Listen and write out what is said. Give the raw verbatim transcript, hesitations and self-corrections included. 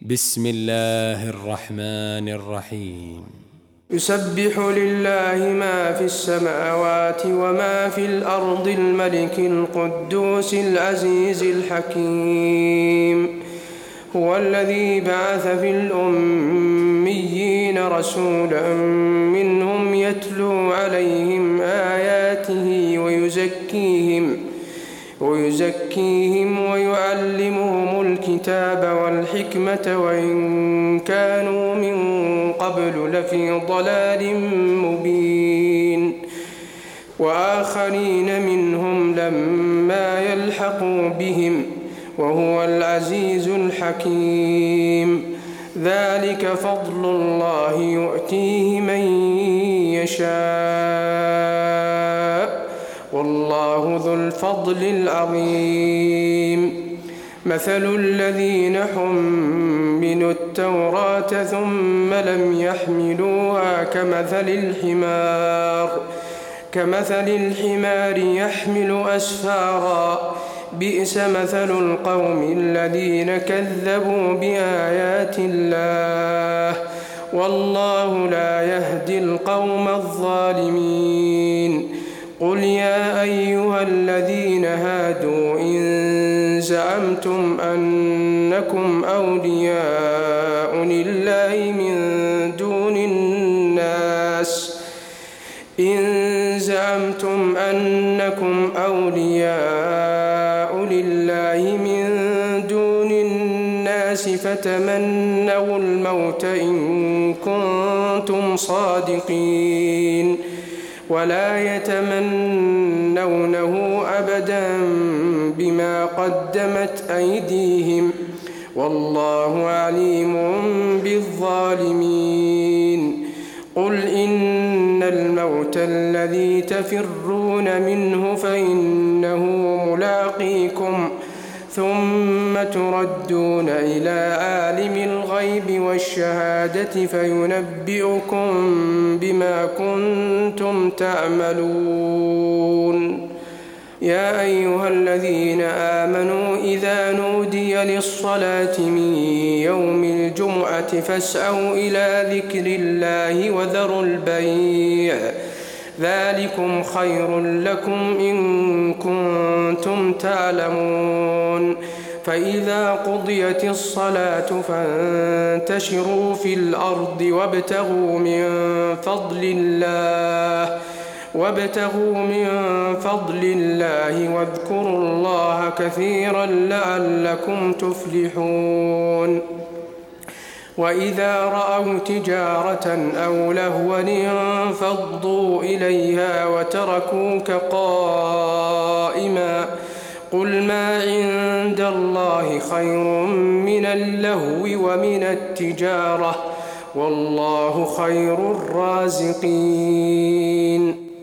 بسم الله الرحمن الرحيم. يسبح لله ما في السماوات وما في الأرض الملك القدوس العزيز الحكيم. هو الذي بعث في الأميين رسولا منهم يتلو عليهم آياته ويزكيهم ويزكيهم ويعلمهم الكتاب والحكمة وإن كانوا من قبل لفي ضلال مبين. وآخرين منهم لما يلحقوا بهم وهو العزيز الحكيم. ذلك فضل الله يؤتيه من يشاء والله ذو الفضل العظيم. مثل الذين حملوا التوراة ثم لم يحملوها كمثل الحمار كمثل الحمار يحمل أسفارا بئس مثل القوم الذين كذبوا بآيات الله والله لا يهدي القوم الظالمين. قل يا أيها الذين هادوا إن زعمتم أنكم أولياء لله من دون الناس إن زعمتم أنكم أولياء لله من دون الناس فتمنوا الموت إن كنتم صادقين ولا يتمنونه أبدا بما قدمت أيديهم والله عليم بالظالمين. قل إن الموت الذي تفرون منه فإنه ملاقيكم ثم تردون إلى عالم الغيب والشهادة فينبئكم بما كنتم تعملون. يا أيها الذين آمنوا إذا نودي للصلاة من يوم الجمعة فاسعوا إلى ذكر الله وذروا البيع ذلكم خير لكم إن كنتم تعلمون. فإذا قضيت الصلاة فانتشروا في الأرض وابتغوا من فضل الله وابتغوا من فضل الله واذكروا الله كثيرا لعلكم تفلحون. وإذا رأوا تجارة أو لهوا انفضوا إليها وتركوك قائما قل ما عند الله خير من اللهو ومن التجارة والله خير الرازقين.